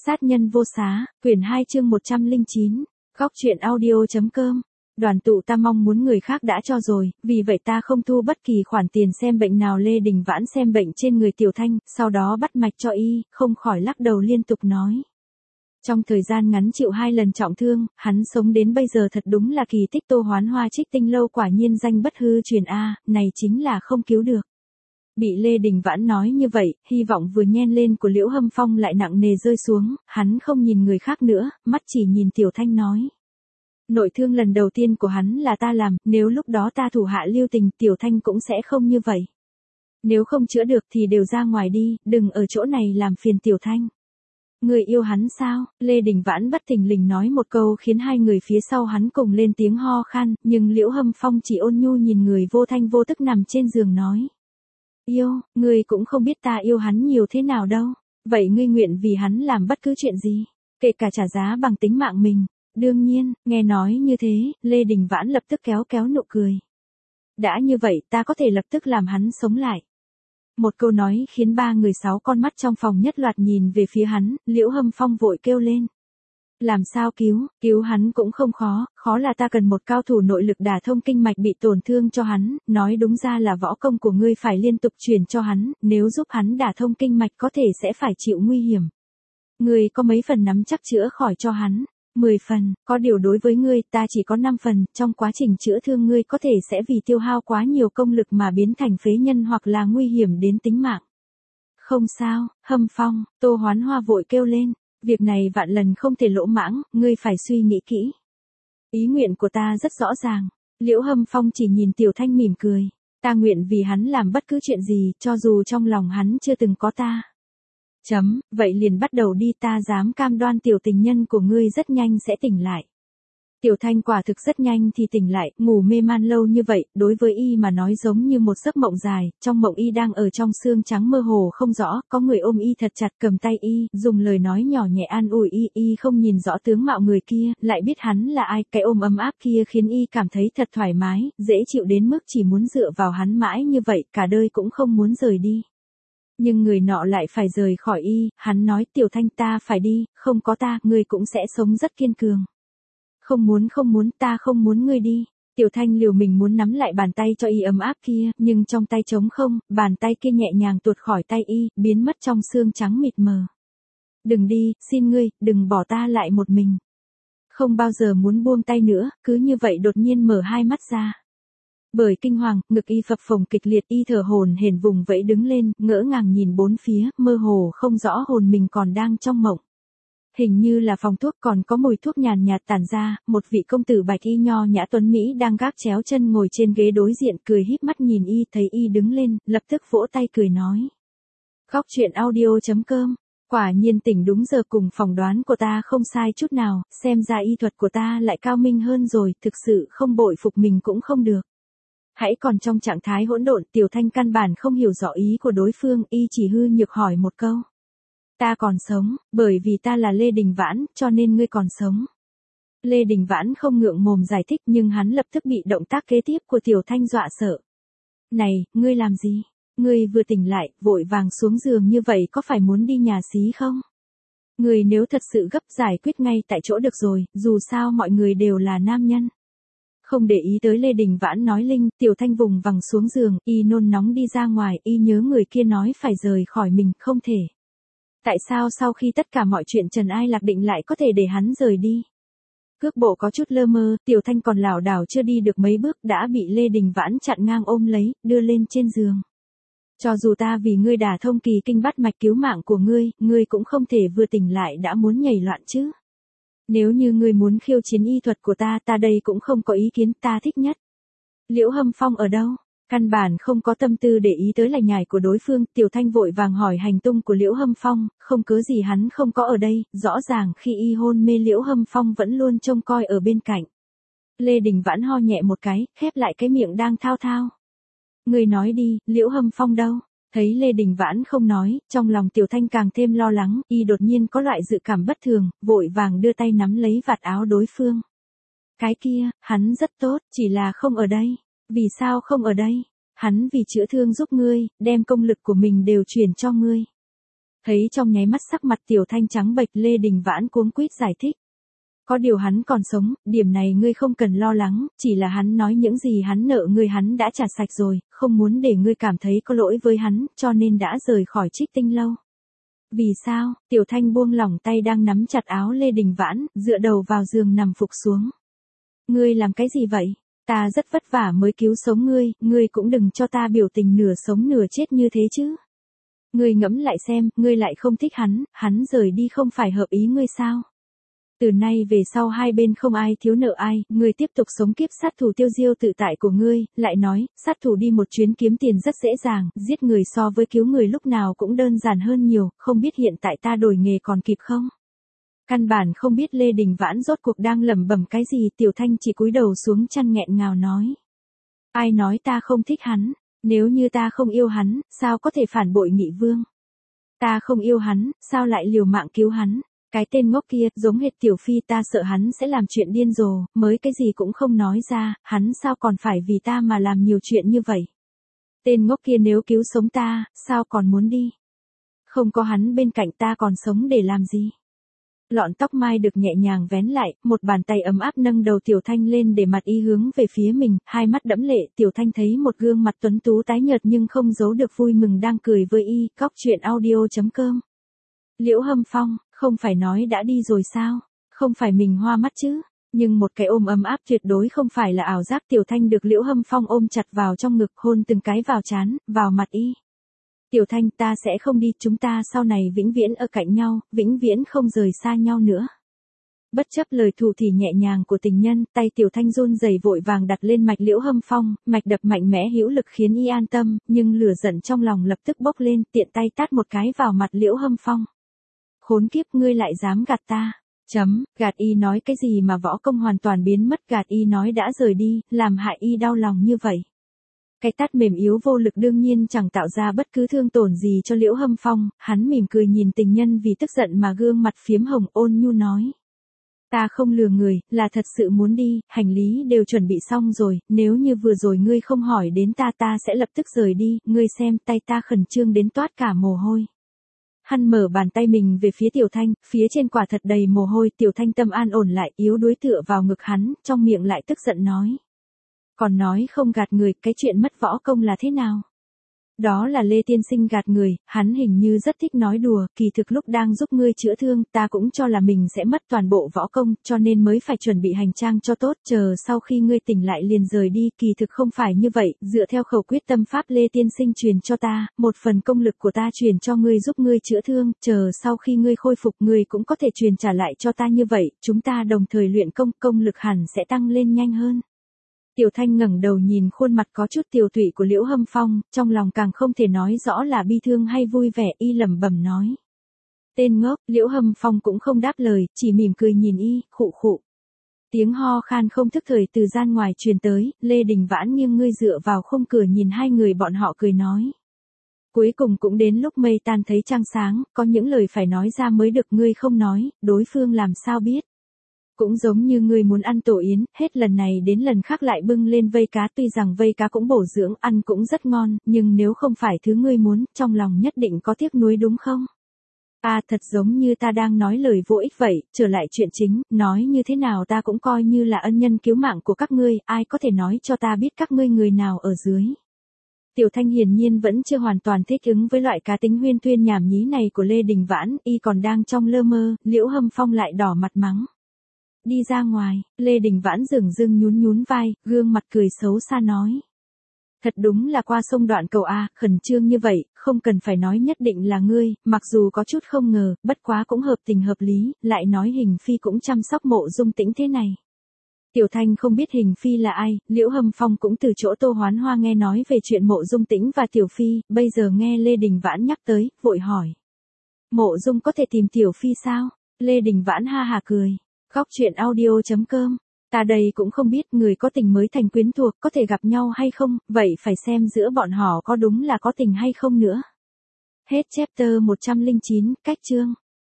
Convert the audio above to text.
Sát nhân vô xá, quyển 2 chương 109, góc truyện audio.com. Đoàn tụ ta mong muốn người khác đã cho rồi, vì vậy ta không thu bất kỳ khoản tiền xem bệnh nào. Lê Đình Vãn xem bệnh trên người Tiểu Thanh, sau đó bắt mạch cho y, không khỏi lắc đầu liên tục nói. Trong thời gian ngắn chịu 2 lần trọng thương, hắn sống đến bây giờ thật đúng là kỳ tích. Tô Hoán Hoa Trích Tinh Lâu quả nhiên danh bất hư truyền a, này chính là không cứu được. Bị Lê Đình Vãn nói như vậy, hy vọng vừa nhen lên của Liễu Hâm Phong lại nặng nề rơi xuống, hắn không nhìn người khác nữa, mắt chỉ nhìn Tiểu Thanh nói. Nội thương lần đầu tiên của hắn là ta làm, nếu lúc đó ta thủ hạ lưu tình Tiểu Thanh cũng sẽ không như vậy. Nếu không chữa được thì đều ra ngoài đi, đừng ở chỗ này làm phiền Tiểu Thanh. Người yêu hắn sao? Lê Đình Vãn bất thình lình nói một câu khiến hai người phía sau hắn cùng lên tiếng ho khan, nhưng Liễu Hâm Phong chỉ ôn nhu nhìn người vô thanh vô tức nằm trên giường nói. Yêu, ngươi cũng không biết ta yêu hắn nhiều thế nào đâu. Vậy ngươi nguyện vì hắn làm bất cứ chuyện gì, kể cả trả giá bằng tính mạng mình. Đương nhiên, nghe nói như thế, Lê Đình Vãn lập tức kéo kéo nụ cười. Đã như vậy ta có thể lập tức làm hắn sống lại. Một câu nói khiến 3 người 6 con mắt trong phòng nhất loạt nhìn về phía hắn, Liễu Hâm Phong vội kêu lên. Làm sao cứu hắn cũng không khó, khó là ta cần một cao thủ nội lực đả thông kinh mạch bị tổn thương cho hắn, nói đúng ra là võ công của ngươi phải liên tục truyền cho hắn, nếu giúp hắn đả thông kinh mạch có thể sẽ phải chịu nguy hiểm. Ngươi có mấy phần nắm chắc chữa khỏi cho hắn? 10 phần, có điều đối với ngươi ta chỉ có 5 phần, trong quá trình chữa thương ngươi có thể sẽ vì tiêu hao quá nhiều công lực mà biến thành phế nhân hoặc là nguy hiểm đến tính mạng. Không sao, Hâm Phong, Tô Hoán Hoa vội kêu lên. Việc này vạn lần không thể lỗ mãng, ngươi phải suy nghĩ kỹ. Ý nguyện của ta rất rõ ràng. Liễu Hâm Phong chỉ nhìn Tiểu Thanh mỉm cười. Ta nguyện vì hắn làm bất cứ chuyện gì, cho dù trong lòng hắn chưa từng có ta. Vậy liền bắt đầu đi, ta dám cam đoan tiểu tình nhân của ngươi rất nhanh sẽ tỉnh lại. Tiểu Thanh quả thực rất nhanh thì tỉnh lại, ngủ mê man lâu như vậy, đối với y mà nói giống như một giấc mộng dài, trong mộng y đang ở trong xương trắng mơ hồ không rõ, có người ôm y thật chặt cầm tay y, dùng lời nói nhỏ nhẹ an ủi y không nhìn rõ tướng mạo người kia, lại biết hắn là ai, cái ôm ấm áp kia khiến y cảm thấy thật thoải mái, dễ chịu đến mức chỉ muốn dựa vào hắn mãi như vậy, cả đời cũng không muốn rời đi. Nhưng người nọ lại phải rời khỏi y, hắn nói Tiểu Thanh ta phải đi, không có ta, ngươi cũng sẽ sống rất kiên cường. Không muốn, ta không muốn ngươi đi. Tiểu Thanh liều mình muốn nắm lại bàn tay cho y ấm áp kia, nhưng trong tay trống không, bàn tay kia nhẹ nhàng tuột khỏi tay y, biến mất trong xương trắng mịt mờ. Đừng đi, xin ngươi, đừng bỏ ta lại một mình. Không bao giờ muốn buông tay nữa, cứ như vậy đột nhiên mở hai mắt ra. Bởi kinh hoàng, ngực y phập phồng kịch liệt, y thở hổn hển vùng vẫy đứng lên, ngỡ ngàng nhìn bốn phía, mơ hồ không rõ hồn mình còn đang trong mộng. Hình như là phòng thuốc còn có mùi thuốc nhàn nhạt tản ra, một vị công tử bạch y nho nhã tuấn Mỹ đang gác chéo chân ngồi trên ghế đối diện cười híp mắt nhìn y, thấy y đứng lên, lập tức vỗ tay cười nói. Góc truyện audio.com, quả nhiên tỉnh đúng giờ, cùng phỏng đoán của ta không sai chút nào, xem ra y thuật của ta lại cao minh hơn rồi, thực sự không bội phục mình cũng không được. Hãy còn trong trạng thái hỗn độn, Tiểu Thanh căn bản không hiểu rõ ý của đối phương, y chỉ hư nhược hỏi một câu. Ta còn sống, bởi vì ta là Lê Đình Vãn, cho nên ngươi còn sống. Lê Đình Vãn không ngượng mồm giải thích nhưng hắn lập tức bị động tác kế tiếp của Tiểu Thanh dọa sợ. Này, ngươi làm gì? Ngươi vừa tỉnh lại, vội vàng xuống giường như vậy có phải muốn đi nhà xí không? Ngươi nếu thật sự gấp giải quyết ngay tại chỗ được rồi, dù sao mọi người đều là nam nhân. Không để ý tới Lê Đình Vãn nói linh, Tiểu Thanh vùng vằng xuống giường, y nôn nóng đi ra ngoài, y nhớ người kia nói phải rời khỏi mình, không thể. Tại sao sau khi tất cả mọi chuyện Trần Ai Lạc định lại có thể để hắn rời đi? Cước bộ có chút lơ mơ, Tiểu Thanh còn lảo đảo chưa đi được mấy bước đã bị Lê Đình Vãn chặn ngang ôm lấy, đưa lên trên giường. Cho dù ta vì ngươi đả thông kỳ kinh bắt mạch cứu mạng của ngươi cũng không thể vừa tỉnh lại đã muốn nhảy loạn chứ. Nếu như ngươi muốn khiêu chiến y thuật của ta đây cũng không có ý kiến, ta thích nhất. Liễu Hâm Phong ở đâu? Căn bản không có tâm tư để ý tới lải nhải của đối phương, Tiểu Thanh vội vàng hỏi hành tung của Liễu Hâm Phong, không cớ gì hắn không có ở đây, rõ ràng khi y hôn mê Liễu Hâm Phong vẫn luôn trông coi ở bên cạnh. Lê Đình Vãn ho nhẹ một cái, khép lại cái miệng đang thao thao. Người nói đi, Liễu Hâm Phong đâu? Thấy Lê Đình Vãn không nói, trong lòng Tiểu Thanh càng thêm lo lắng, y đột nhiên có loại dự cảm bất thường, vội vàng đưa tay nắm lấy vạt áo đối phương. Cái kia, hắn rất tốt, chỉ là không ở đây. Vì sao không ở đây? Hắn vì chữa thương giúp ngươi, đem công lực của mình đều truyền cho ngươi. Thấy trong nháy mắt sắc mặt Tiểu Thanh trắng bệch, Lê Đình Vãn cuống quýt giải thích. Có điều hắn còn sống, điểm này ngươi không cần lo lắng, chỉ là hắn nói những gì hắn nợ ngươi hắn đã trả sạch rồi, không muốn để ngươi cảm thấy có lỗi với hắn, cho nên đã rời khỏi Trích Tinh lâu. Vì sao? Tiểu Thanh buông lỏng tay đang nắm chặt áo Lê Đình Vãn, dựa đầu vào giường nằm phục xuống. Ngươi làm cái gì vậy? Ta rất vất vả mới cứu sống ngươi cũng đừng cho ta biểu tình nửa sống nửa chết như thế chứ. Ngươi ngẫm lại xem, ngươi lại không thích hắn rời đi không phải hợp ý ngươi sao? Từ nay về sau hai bên không ai thiếu nợ ai, ngươi tiếp tục sống kiếp sát thủ tiêu diêu tự tại của ngươi, lại nói, sát thủ đi một chuyến kiếm tiền rất dễ dàng, giết người so với cứu người lúc nào cũng đơn giản hơn nhiều, không biết hiện tại ta đổi nghề còn kịp không? Căn bản không biết Lê Đình Vãn rốt cuộc đang lẩm bẩm cái gì, Tiểu Thanh chỉ cúi đầu xuống chăn nghẹn ngào nói. Ai nói ta không thích hắn, nếu như ta không yêu hắn, sao có thể phản bội Nghị Vương? Ta không yêu hắn, sao lại liều mạng cứu hắn? Cái tên ngốc kia, giống hệt Tiểu Phi, ta sợ hắn sẽ làm chuyện điên rồ, mới cái gì cũng không nói ra, hắn sao còn phải vì ta mà làm nhiều chuyện như vậy? Tên ngốc kia nếu cứu sống ta, sao còn muốn đi? Không có hắn bên cạnh ta còn sống để làm gì? Lọn tóc mai được nhẹ nhàng vén lại, một bàn tay ấm áp nâng đầu Tiểu Thanh lên để mặt y hướng về phía mình, hai mắt đẫm lệ, Tiểu Thanh thấy một gương mặt tuấn tú tái nhợt nhưng không giấu được vui mừng đang cười với y. Cóc truyện audio.com. Liễu Hâm Phong, không phải nói đã đi rồi sao? Không phải mình hoa mắt chứ? Nhưng một cái ôm ấm áp tuyệt đối không phải là ảo giác. Tiểu Thanh được Liễu Hâm Phong ôm chặt vào trong ngực, hôn từng cái vào trán, vào mặt y. Tiểu Thanh, ta sẽ không đi, chúng ta sau này vĩnh viễn ở cạnh nhau, vĩnh viễn không rời xa nhau nữa. Bất chấp lời thủ thỉ nhẹ nhàng của tình nhân, tay Tiểu Thanh run rẩy vội vàng đặt lên mạch Liễu Hâm Phong, mạch đập mạnh mẽ hữu lực khiến y an tâm, nhưng lửa giận trong lòng lập tức bốc lên, tiện tay tát một cái vào mặt Liễu Hâm Phong. Khốn kiếp, ngươi lại dám gạt ta. Gạt y nói cái gì mà võ công hoàn toàn biến mất, gạt y nói đã rời đi, làm hại y đau lòng như vậy. Cái tát mềm yếu vô lực đương nhiên chẳng tạo ra bất cứ thương tổn gì cho Liễu Hâm Phong, hắn mỉm cười nhìn tình nhân vì tức giận mà gương mặt phiếm hồng, ôn nhu nói. Ta không lừa người, là thật sự muốn đi, hành lý đều chuẩn bị xong rồi, nếu như vừa rồi ngươi không hỏi đến ta sẽ lập tức rời đi, ngươi xem tay ta khẩn trương đến toát cả mồ hôi. Hắn mở bàn tay mình về phía Tiểu Thanh, phía trên quả thật đầy mồ hôi, Tiểu Thanh tâm an ổn lại, yếu đuối tựa vào ngực hắn, trong miệng lại tức giận nói. Còn nói không gạt người, cái chuyện mất võ công là thế nào? Đó là Lê tiên sinh gạt người, hắn hình như rất thích nói đùa, kỳ thực lúc đang giúp ngươi chữa thương, ta cũng cho là mình sẽ mất toàn bộ võ công, cho nên mới phải chuẩn bị hành trang cho tốt, chờ sau khi ngươi tỉnh lại liền rời đi, kỳ thực không phải như vậy, dựa theo khẩu quyết tâm pháp Lê tiên sinh truyền cho ta, một phần công lực của ta truyền cho ngươi giúp ngươi chữa thương, chờ sau khi ngươi khôi phục ngươi cũng có thể truyền trả lại cho ta như vậy, chúng ta đồng thời luyện công lực hẳn sẽ tăng lên nhanh hơn. Tiểu Thanh ngẩng đầu nhìn khuôn mặt có chút tiều tụy của Liễu Hâm Phong, trong lòng càng không thể nói rõ là bi thương hay vui vẻ, y lẩm bẩm nói. Tên ngốc, Liễu Hâm Phong cũng không đáp lời, chỉ mỉm cười nhìn y, khụ khụ. Tiếng ho khan không thức thời từ gian ngoài truyền tới, Lê Đình Vãn nghiêng ngươi dựa vào khung cửa nhìn hai người bọn họ cười nói. Cuối cùng cũng đến lúc mây tan thấy trăng sáng, có những lời phải nói ra mới được, ngươi không nói, đối phương làm sao biết. Cũng giống như ngươi muốn ăn tổ yến, hết lần này đến lần khác lại bưng lên vây cá, tuy rằng vây cá cũng bổ dưỡng, ăn cũng rất ngon, nhưng nếu không phải thứ ngươi muốn, trong lòng nhất định có tiếc nuối đúng không? Thật giống như ta đang nói lời vô ích vậy, trở lại chuyện chính, nói như thế nào ta cũng coi như là ân nhân cứu mạng của các ngươi, ai có thể nói cho ta biết các ngươi người nào ở dưới. Tiểu Thanh hiển nhiên vẫn chưa hoàn toàn thích ứng với loại cá tính huyên thuyên nhảm nhí này của Lê Đình Vãn, y còn đang trong lơ mơ, Liễu Hâm Phong lại đỏ mặt mắng. Đi ra ngoài, Lê Đình Vãn dửng dưng nhún vai, gương mặt cười xấu xa nói. Thật đúng là qua sông đoạn cầu khẩn trương như vậy, không cần phải nói nhất định là ngươi, mặc dù có chút không ngờ, bất quá cũng hợp tình hợp lý, lại nói Hình Phi cũng chăm sóc Mộ Dung Tĩnh thế này. Tiểu Thanh không biết Hình Phi là ai, Liễu Hâm Phong cũng từ chỗ Tô Hoán Hoa nghe nói về chuyện Mộ Dung Tĩnh và Tiểu Phi, bây giờ nghe Lê Đình Vãn nhắc tới, vội hỏi. Mộ Dung có thể tìm Tiểu Phi sao? Lê Đình Vãn ha hà cười. Cóc truyện audio.com. Ta đây cũng không biết người có tình mới thành quyến thuộc có thể gặp nhau hay không, vậy phải xem giữa bọn họ có đúng là có tình hay không nữa. Hết chapter 109, cách chương.